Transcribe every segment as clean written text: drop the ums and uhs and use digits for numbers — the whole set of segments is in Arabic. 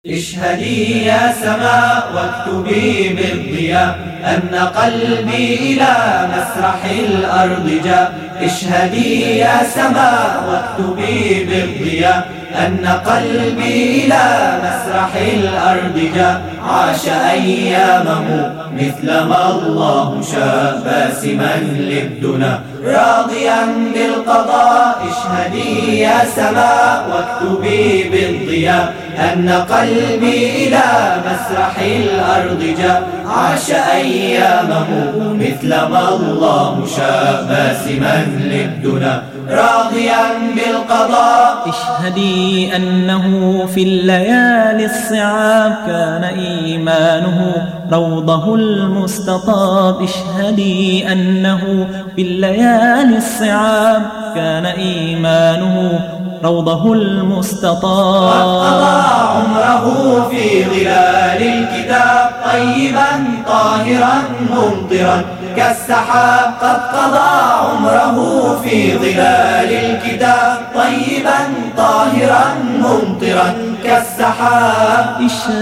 اشهدي يا سماء واكتبي بالضياء أن قلبي إلى مسرح الأرض جاء. اشهدي يا سماء واكتبي بالضياء أن قلبي إلى مسرح الأرض جاء. عاش أيامه مثلما الله شاء باسما للدنا راضيا بالقضاء. اشهدي يا سماء واكتبي بالضياء أن قلبي إلى مسرح الأرض جاء. عاش أيامه مثلما الله شاء باسما للدنا راضيا بالقضاء. اشهدي أنه في الليالي الصعاب كان إيمانه روضه المستطاب. اشهدي أنه في الليالي الصعاب كان إيمانه روضه المستطاب. قضى عمره في ظلال الكتاب طيبا طاهرا ممطرا كالسحاب. قد قضى عمره في ظلال الكتاب طيبا طاهرا ممطرا كالسحاب.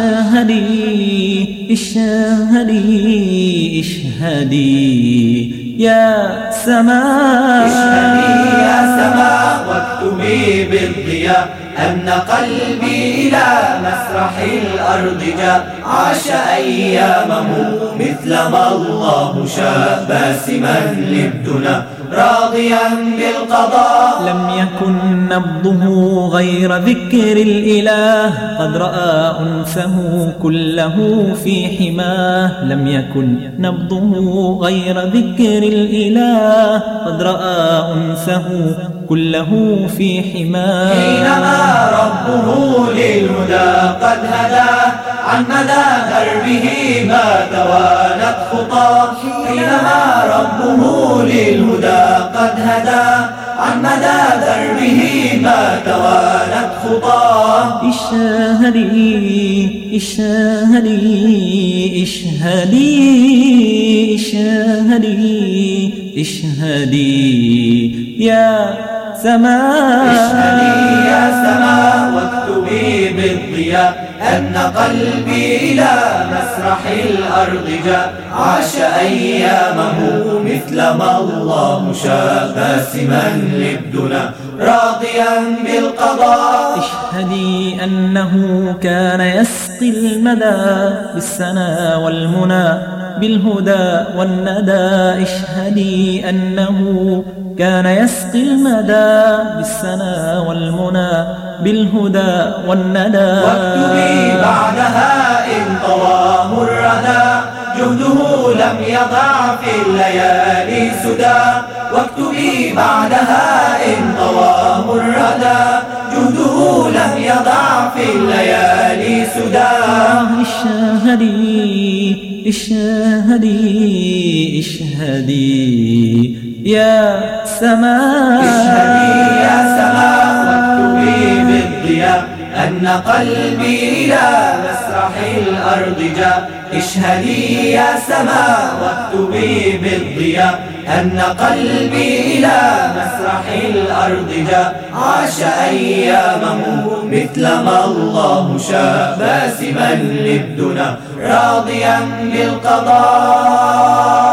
اشهدي اشهدي اشهدي يا سماء. اشهدي يا سماء واكتبي بالضياء أن قلبي إلى مسرح الأرض جاء. عاش أيامه مثلما الله شاء باسما للدنا راضيا بالقضاء. لم يكن نبضه غير ذكر الإله قد رأى أنسه كله في حماه. لم يكن نبضه غير ذكر الإله قد رأى أنسه كله في حماه. حينما ربه للهدى قد هداه عن مدى دربه ما توانت خطاه. حينما ربه للهدى قد هداه عن مدى دربه ما توانت خطاه. اشهدي اشهدي اشهدي اشهدي اشهدي يا سماء. اشهدي يا سماء واكتبي بالضياء أن قلبي إلى مسرح الأرض جاء. عاش أيامه مثلما الله شاء باسما للدنا راضيا بالقضاء. اشهدي أنه كان يسقي المدى بالسنا والمنى بالهدى والندى. اشهدي أنه كان يسقي المدى بالسنا والمنى بالهدى والندى. واكتبي بعدها إن طواه الردى جهده لم يضع في الليالي سدى. واكتبي بعدها إن طواه الردى جهده لم يضع في الليالي سدى. اشهدي اشهدي اشهدي يا سماء. اشهدي يا سماء واكتبي بالضياء أن قلبي إلى مسرح الأرض جاء. اشهدي يا سماء واكتبي بالضياء أن قلبي إلى مسرح الأرض جاء. عاش أيامه مثلما الله شاء باسما للدنا راضيا بالقضاء.